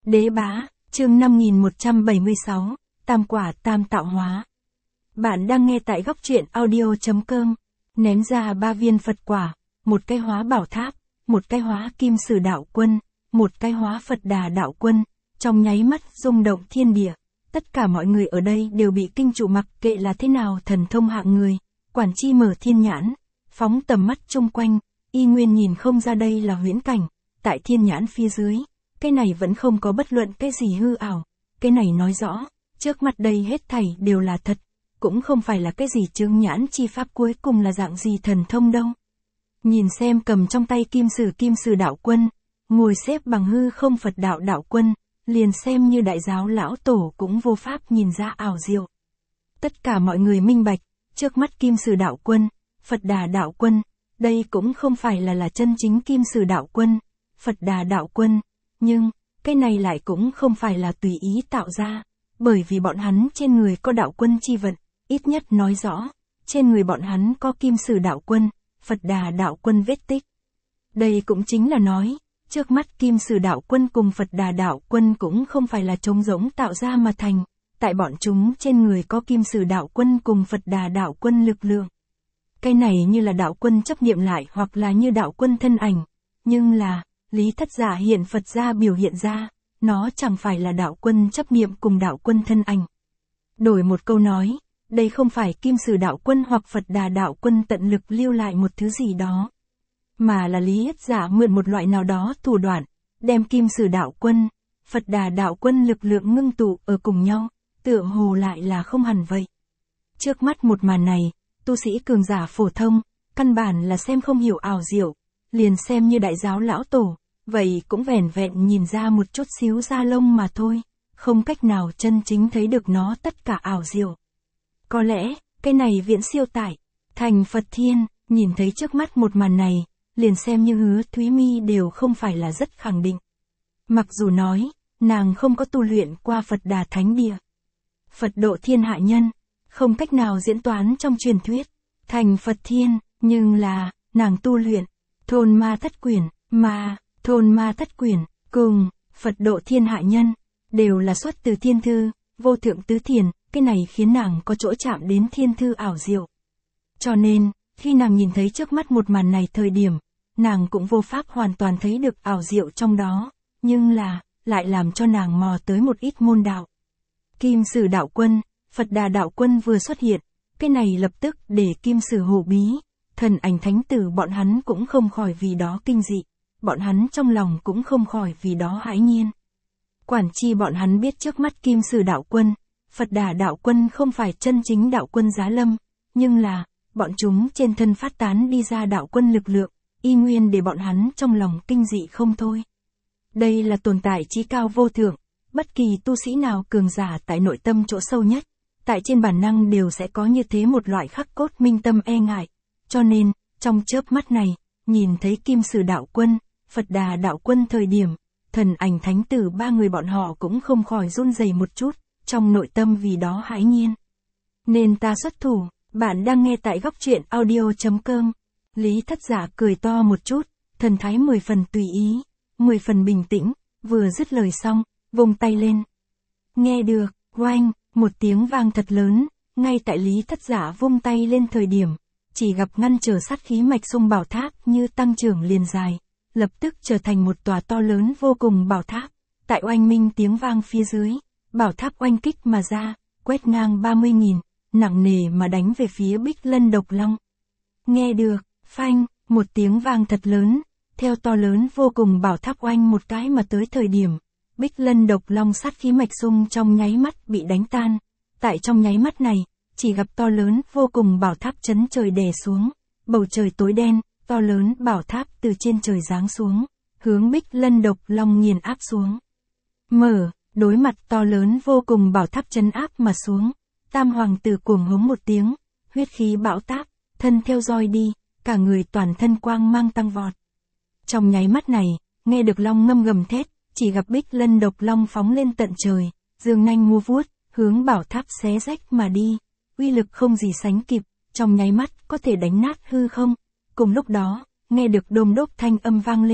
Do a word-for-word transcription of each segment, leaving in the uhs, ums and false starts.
Đế bá, chương năm nghìn một trăm bảy mươi sáu, Tam quả tam tạo hóa. Bạn đang nghe tại góc truyện audio chấm com. Ném ra ba viên Phật quả, một cái hóa bảo tháp, một cái hóa kim sử đạo quân, một cái hóa Phật Đà đạo quân, trong nháy mắt rung động thiên địa. Tất cả mọi người ở đây đều bị kinh trụ, mặc kệ là thế nào thần thông hạng người, quản chi mở thiên nhãn, phóng tầm mắt chung quanh, y nguyên nhìn không ra đây là huyễn cảnh. Tại thiên nhãn phía dưới, cái này vẫn không có bất luận cái gì hư ảo, cái này nói rõ, trước mặt đây hết thảy đều là thật, cũng không phải là cái gì chướng nhãn chi pháp, cuối cùng là dạng gì thần thông đâu. Nhìn xem cầm trong tay kim sử kim sử đạo quân, ngồi xếp bằng hư không Phật đạo đạo quân, liền xem như đại giáo lão tổ cũng vô pháp nhìn ra ảo diệu. Tất cả mọi người minh bạch, trước mắt kim sử đạo quân, Phật Đà đạo quân, đây cũng không phải là là chân chính kim sử đạo quân, Phật Đà đạo quân, nhưng, cái này lại cũng không phải là tùy ý tạo ra, bởi vì bọn hắn trên người có đạo quân chi vận, ít nhất nói rõ, trên người bọn hắn có kim sử đạo quân, Phật Đà đạo quân vết tích. Đây cũng chính là nói, trước mắt kim sử đạo quân cùng Phật Đà đạo quân cũng không phải là trống rỗng tạo ra mà thành, tại bọn chúng trên người có kim sử đạo quân cùng Phật Đà đạo quân lực lượng. Cái này như là đạo quân chấp niệm lại hoặc là như đạo quân thân ảnh, nhưng là, Lý Thất Giả hiện Phật ra biểu hiện ra, nó chẳng phải là đạo quân chấp niệm cùng đạo quân thân ảnh. Đổi một câu nói, đây không phải kim sử đạo quân hoặc Phật Đà đạo quân tận lực lưu lại một thứ gì đó, mà là Lý Thất Giả mượn một loại nào đó thủ đoạn, đem kim sử đạo quân, Phật Đà đạo quân lực lượng ngưng tụ ở cùng nhau, tựa hồ lại là không hẳn vậy. Trước mắt một màn này, tu sĩ cường giả phổ thông, căn bản là xem không hiểu ảo diệu, liền xem như đại giáo lão tổ, vậy cũng vẻn vẹn nhìn ra một chút xíu da lông mà thôi, không cách nào chân chính thấy được nó tất cả ảo diệu. Có lẽ, cái này viễn siêu tại, thành Phật Thiên, nhìn thấy trước mắt một màn này, liền xem như Hứa Thúy Mi đều không phải là rất khẳng định. Mặc dù nói, nàng không có tu luyện qua Phật Đà Thánh Địa. Phật độ thiên hạ nhân, không cách nào diễn toán trong truyền thuyết, thành Phật Thiên, nhưng là, nàng tu luyện, thôn ma thất quyển, mà, thôn ma thất quyển, cùng, Phật độ thiên hạ nhân, đều là xuất từ thiên thư, vô thượng tứ thiền, cái này khiến nàng có chỗ chạm đến thiên thư ảo diệu. Cho nên, khi nàng nhìn thấy trước mắt một màn này thời điểm, nàng cũng vô pháp hoàn toàn thấy được ảo diệu trong đó, nhưng là, lại làm cho nàng mò tới một ít môn đạo. Kim sử đạo quân, Phật Đà đạo quân vừa xuất hiện, cái này lập tức để kim sử hổ bí, thần ảnh thánh tử bọn hắn cũng không khỏi vì đó kinh dị, bọn hắn trong lòng cũng không khỏi vì đó hãi nhiên. Quản chi bọn hắn biết trước mắt kim sử đạo quân, Phật Đà đạo quân không phải chân chính đạo quân giá lâm, nhưng là, bọn chúng trên thân phát tán đi ra đạo quân lực lượng, y nguyên để bọn hắn trong lòng kinh dị không thôi. Đây là tồn tại chí cao vô thượng, bất kỳ tu sĩ nào cường giả tại nội tâm chỗ sâu nhất, tại trên bản năng đều sẽ có như thế một loại khắc cốt minh tâm e ngại, cho nên, trong chớp mắt này, nhìn thấy kim sử đạo quân, Phật Đà đạo quân thời điểm, thần ảnh thánh tử ba người bọn họ cũng không khỏi run rẩy một chút, trong nội tâm vì đó hãi nhiên. Nên ta xuất thủ, bạn đang nghe tại góc truyện audio chấm com. Lý Thất Giả cười to một chút, thần thái mười phần tùy ý, mười phần bình tĩnh, vừa dứt lời xong, vung tay lên. Nghe được, oanh, một tiếng vang thật lớn, ngay tại Lý Thất Giả vung tay lên thời điểm, chỉ gặp ngăn trở sát khí mạch sung bảo tháp như tăng trưởng liền dài, lập tức trở thành một tòa to lớn vô cùng bảo tháp, tại oanh minh tiếng vang phía dưới, bảo tháp oanh kích mà ra, quét ngang ba mươi nghìn, nặng nề mà đánh về phía Bích Lân Độc Long. Nghe được, phanh, một tiếng vang thật lớn, theo to lớn vô cùng bảo tháp oanh một cái mà tới thời điểm, Bích Lân Độc Long sát khí mạch sung trong nháy mắt bị đánh tan, tại trong nháy mắt này, chỉ gặp to lớn vô cùng bảo tháp chấn trời đè xuống, bầu trời tối đen, to lớn bảo tháp từ trên trời giáng xuống, hướng Bích Lân Độc Long nghiền áp xuống. Mở, đối mặt to lớn vô cùng bảo tháp chấn áp mà xuống, Tam hoàng tử cuồng hống một tiếng, huyết khí bão táp, thân theo roi đi, cả người toàn thân quang mang tăng vọt. Trong nháy mắt này, nghe được long ngâm gầm thét, chỉ gặp Bích Lân Độc Long phóng lên tận trời, dương nanh mua vuốt, hướng bảo tháp xé rách mà đi, uy lực không gì sánh kịp, trong nháy mắt có thể đánh nát hư không. Cùng lúc đó, nghe được đôm đốp thanh âm vang lên,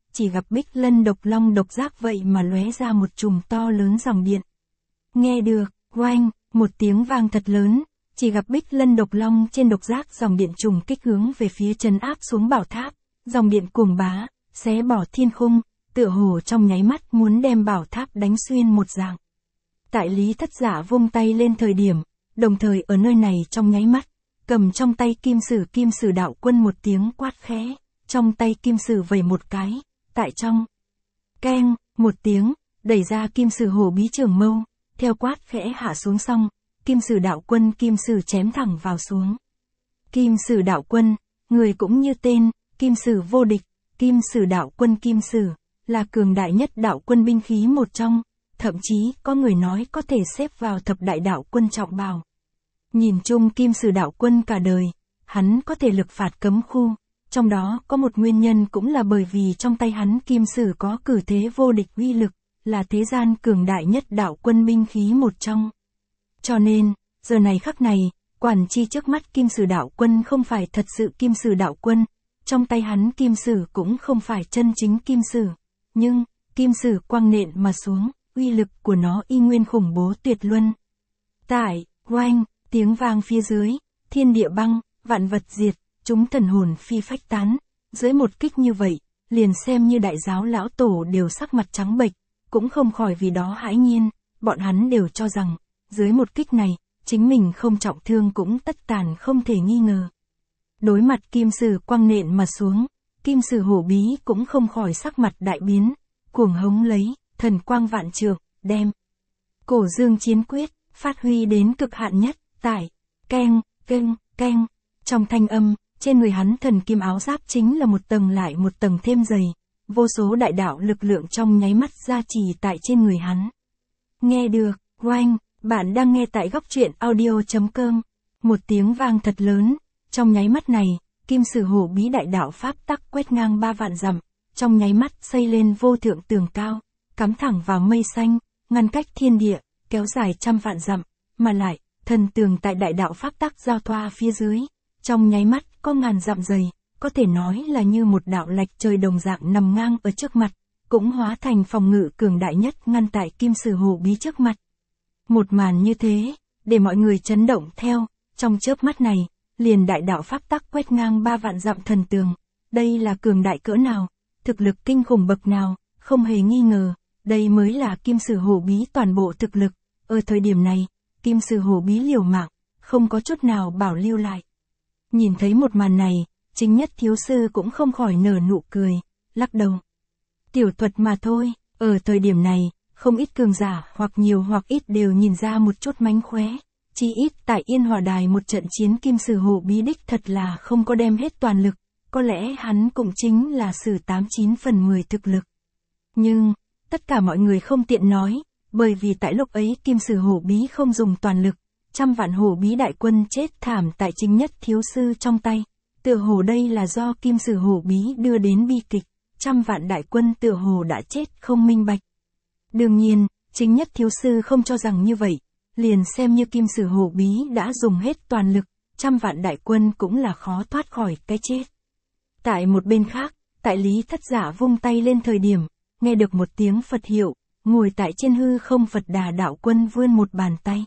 chỉ gặp Bích Lân độc long độc giác vậy mà lóe ra một chùm to lớn dòng điện. Nghe được, oanh, một tiếng vang thật lớn, chỉ gặp Bích Lân độc long trên độc giác dòng điện trùng kích hướng về phía trấn áp xuống bảo tháp, dòng điện cuồng bá, xé bỏ thiên khung, tựa hồ trong nháy mắt muốn đem bảo tháp đánh xuyên một dạng. Tại Lý Thất Giả vung tay lên thời điểm, đồng thời ở nơi này trong nháy mắt, cầm trong tay kim sử kim sử đạo quân một tiếng quát khẽ, trong tay kim sử vẩy một cái, tại trong keng, một tiếng, đẩy ra kim sử hổ bí trường mâu, theo quát khẽ hạ xuống xong, kim sử đạo quân kim sử chém thẳng vào xuống. Kim sử đạo quân, người cũng như tên, kim sử vô địch, kim sử đạo quân kim sử, là cường đại nhất đạo quân binh khí một trong, thậm chí có người nói có thể xếp vào thập đại đạo quân trọng bào. Nhìn chung kim sử đạo quân cả đời, hắn có thể lực phạt cấm khu, trong đó có một nguyên nhân cũng là bởi vì trong tay hắn kim sử có cử thế vô địch uy lực, là thế gian cường đại nhất đạo quân binh khí một trong. Cho nên, giờ này khắc này, quản chi trước mắt kim sử đạo quân không phải thật sự kim sử đạo quân, trong tay hắn kim sử cũng không phải chân chính kim sử, nhưng, kim sử quang nện mà xuống, uy lực của nó y nguyên khủng bố tuyệt luân. Tại, oanh, tiếng vang phía dưới, thiên địa băng, vạn vật diệt, chúng thần hồn phi phách tán, dưới một kích như vậy, liền xem như đại giáo lão tổ đều sắc mặt trắng bệch, cũng không khỏi vì đó hãi nhiên, bọn hắn đều cho rằng, dưới một kích này, chính mình không trọng thương cũng tất tàn không thể nghi ngờ. Đối mặt kim sử quang nện mà xuống, kim sử hổ bí cũng không khỏi sắc mặt đại biến, cuồng hống lấy, thần quang vạn trượng, đem. Cổ dương chiến quyết, phát huy đến cực hạn nhất, tại, keng, keng, keng, trong thanh âm, trên người hắn thần kim áo giáp chính là một tầng lại một tầng thêm dày, vô số đại đạo lực lượng trong nháy mắt gia trì tại trên người hắn. Nghe được, oanh, bạn đang nghe tại góc truyện audio.com, một tiếng vang thật lớn, trong nháy mắt này, kim sử hổ bí đại đạo pháp tắc quét ngang ba vạn dặm, trong nháy mắt xây lên vô thượng tường cao, cắm thẳng vào mây xanh, ngăn cách thiên địa, kéo dài trăm vạn dặm, mà lại, thần tường tại đại đạo pháp tắc giao thoa phía dưới, trong nháy mắt có ngàn dặm dày, có thể nói là như một đạo lạch trời đồng dạng nằm ngang ở trước mặt, cũng hóa thành phòng ngự cường đại nhất ngăn tại kim sử hổ bí trước mặt. Một màn như thế, để mọi người chấn động theo, trong chớp mắt này, liền đại đạo pháp tắc quét ngang ba vạn dặm thần tường, đây là cường đại cỡ nào, thực lực kinh khủng bậc nào, không hề nghi ngờ, đây mới là kim sử hổ bí toàn bộ thực lực, ở thời điểm này, kim sử hổ bí liều mạng, không có chút nào bảo lưu lại. Nhìn thấy một màn này, chính nhất thiếu sư cũng không khỏi nở nụ cười, lắc đầu. Tiểu thuật mà thôi, ở thời điểm này, không ít cường giả hoặc nhiều hoặc ít đều nhìn ra một chút mánh khóe. Chỉ ít tại Yên Hòa Đài một trận chiến kim sử hổ bí đích thật là không có đem hết toàn lực, có lẽ hắn cũng chính là sử tám chín phần mười thực lực. Nhưng, tất cả mọi người không tiện nói, bởi vì tại lúc ấy kim sử hổ bí không dùng toàn lực, trăm vạn hổ bí đại quân chết thảm tại chính nhất thiếu sư trong tay. Tựa hồ đây là do kim sử hổ bí đưa đến bi kịch, trăm vạn đại quân tựa hồ đã chết không minh bạch. Đương nhiên, chính nhất thiếu sư không cho rằng như vậy, liền xem như kim sử hổ bí đã dùng hết toàn lực, trăm vạn đại quân cũng là khó thoát khỏi cái chết. Tại một bên khác, tại Lý Thất Giả vung tay lên thời điểm, nghe được một tiếng Phật hiệu, ngồi tại trên hư không Phật Đà đạo quân vươn một bàn tay.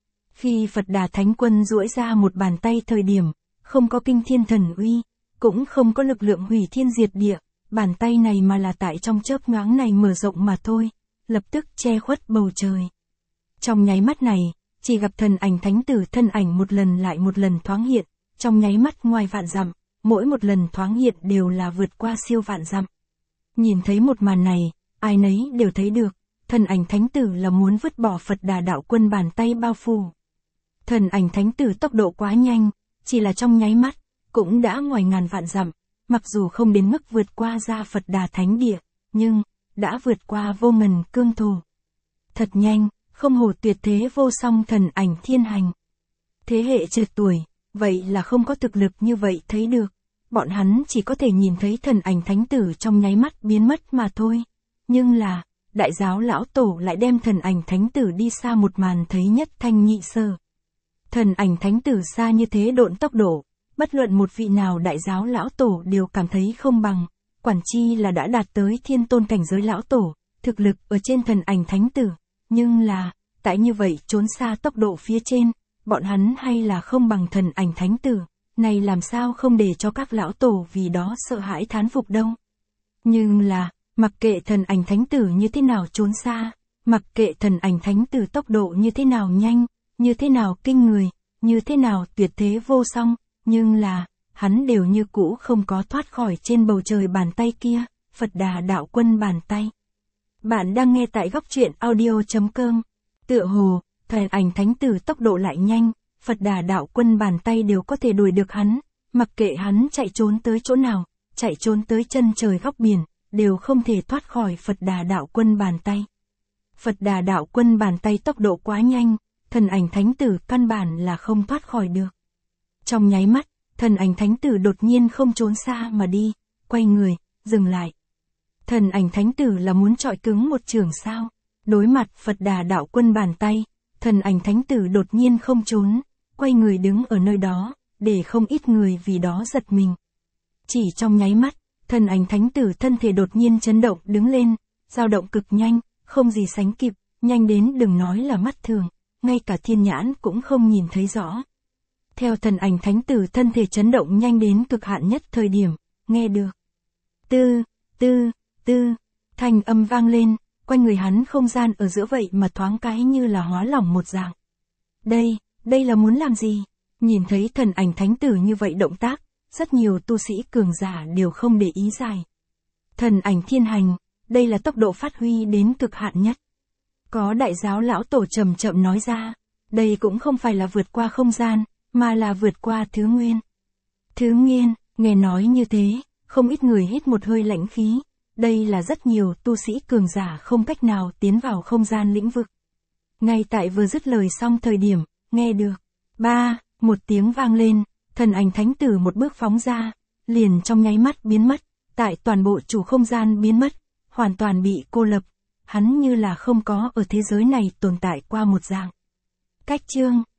Khi Phật Đà Thánh Quân duỗi ra một bàn tay thời điểm, không có kinh thiên thần uy, cũng không có lực lượng hủy thiên diệt địa, bàn tay này mà là tại trong chớp nhoáng này mở rộng mà thôi, lập tức che khuất bầu trời. Trong nháy mắt này, chỉ gặp thần ảnh thánh tử thân ảnh một lần lại một lần thoáng hiện, trong nháy mắt ngoài vạn dặm, mỗi một lần thoáng hiện đều là vượt qua siêu vạn dặm. Nhìn thấy một màn này, ai nấy đều thấy được, thần ảnh thánh tử là muốn vứt bỏ Phật Đà đạo quân bàn tay bao phủ. Thần ảnh thánh tử tốc độ quá nhanh, chỉ là trong nháy mắt, cũng đã ngoài ngàn vạn dặm, mặc dù không đến mức vượt qua ra Phật Đà thánh địa, nhưng, đã vượt qua vô ngần cương thổ. Thật nhanh, không hổ tuyệt thế vô song thần ảnh thiên hành. Thế hệ trượt tuổi, vậy là không có thực lực như vậy thấy được, bọn hắn chỉ có thể nhìn thấy thần ảnh thánh tử trong nháy mắt biến mất mà thôi. Nhưng là, đại giáo lão tổ lại đem thần ảnh thánh tử đi xa một màn thấy nhất thanh nhị sơ. Thần ảnh thánh tử xa như thế độn tốc độ, bất luận một vị nào đại giáo lão tổ đều cảm thấy không bằng, quản chi là đã đạt tới thiên tôn cảnh giới lão tổ, thực lực ở trên thần ảnh thánh tử, nhưng là, tại như vậy trốn xa tốc độ phía trên, bọn hắn hay là không bằng thần ảnh thánh tử, này làm sao không để cho các lão tổ vì đó sợ hãi thán phục đâu. Nhưng là, mặc kệ thần ảnh thánh tử như thế nào trốn xa, mặc kệ thần ảnh thánh tử tốc độ như thế nào nhanh, như thế nào kinh người, như thế nào tuyệt thế vô song, nhưng là, hắn đều như cũ không có thoát khỏi trên bầu trời bàn tay kia, Phật Đà Đạo Quân bàn tay. Bạn đang nghe tại góc truyện audio.com. Tựa hồ, thần ảnh thánh tử tốc độ lại nhanh, Phật Đà Đạo Quân bàn tay đều có thể đuổi được hắn, mặc kệ hắn chạy trốn tới chỗ nào, chạy trốn tới chân trời góc biển, đều không thể thoát khỏi Phật Đà Đạo Quân bàn tay. Phật Đà Đạo Quân bàn tay tốc độ quá nhanh, thần ảnh thánh tử căn bản là không thoát khỏi được. Trong nháy mắt, thần ảnh thánh tử đột nhiên không trốn xa mà đi, quay người, dừng lại. Thần ảnh thánh tử là muốn chọi cứng một trường sao? Đối mặt Phật Đà Đạo Quân bàn tay, thần ảnh thánh tử đột nhiên không trốn, quay người đứng ở nơi đó, để không ít người vì đó giật mình. Chỉ trong nháy mắt, thần ảnh thánh tử thân thể đột nhiên chấn động đứng lên, dao động cực nhanh, không gì sánh kịp, nhanh đến đừng nói là mắt thường, ngay cả thiên nhãn cũng không nhìn thấy rõ. Theo thần ảnh thánh tử thân thể chấn động nhanh đến cực hạn nhất thời điểm, nghe được. Tư, tư, tư, thanh âm vang lên, quanh người hắn không gian ở giữa vậy mà thoáng cái như là hóa lỏng một dạng. Đây, đây là muốn làm gì? Nhìn thấy thần ảnh thánh tử như vậy động tác, rất nhiều tu sĩ cường giả đều không để ý dài. Thần ảnh thiên hành, đây là tốc độ phát huy đến cực hạn nhất. Có đại giáo lão tổ trầm chậm nói ra, đây cũng không phải là vượt qua không gian, mà là vượt qua thứ nguyên. Thứ nguyên, nghe nói như thế, không ít người hít một hơi lãnh khí, đây là rất nhiều tu sĩ cường giả không cách nào tiến vào không gian lĩnh vực. Ngay tại vừa dứt lời xong thời điểm, nghe được, ba, một tiếng vang lên, thần ảnh thánh tử một bước phóng ra, liền trong nháy mắt biến mất, tại toàn bộ chủ không gian biến mất, hoàn toàn bị cô lập, hắn như là không có ở thế giới này tồn tại qua một dạng. Cách chương